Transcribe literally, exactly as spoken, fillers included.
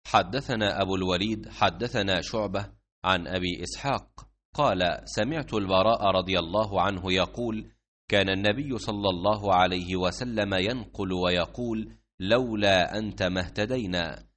حدثنا أبو الوليد حدثنا شعبة عن أبي إسحاق قال سمعت البراء رضي الله عنه يقول كان النبي صلى الله عليه وسلم ينقل ويقول لولا أنت ما اهتدينا.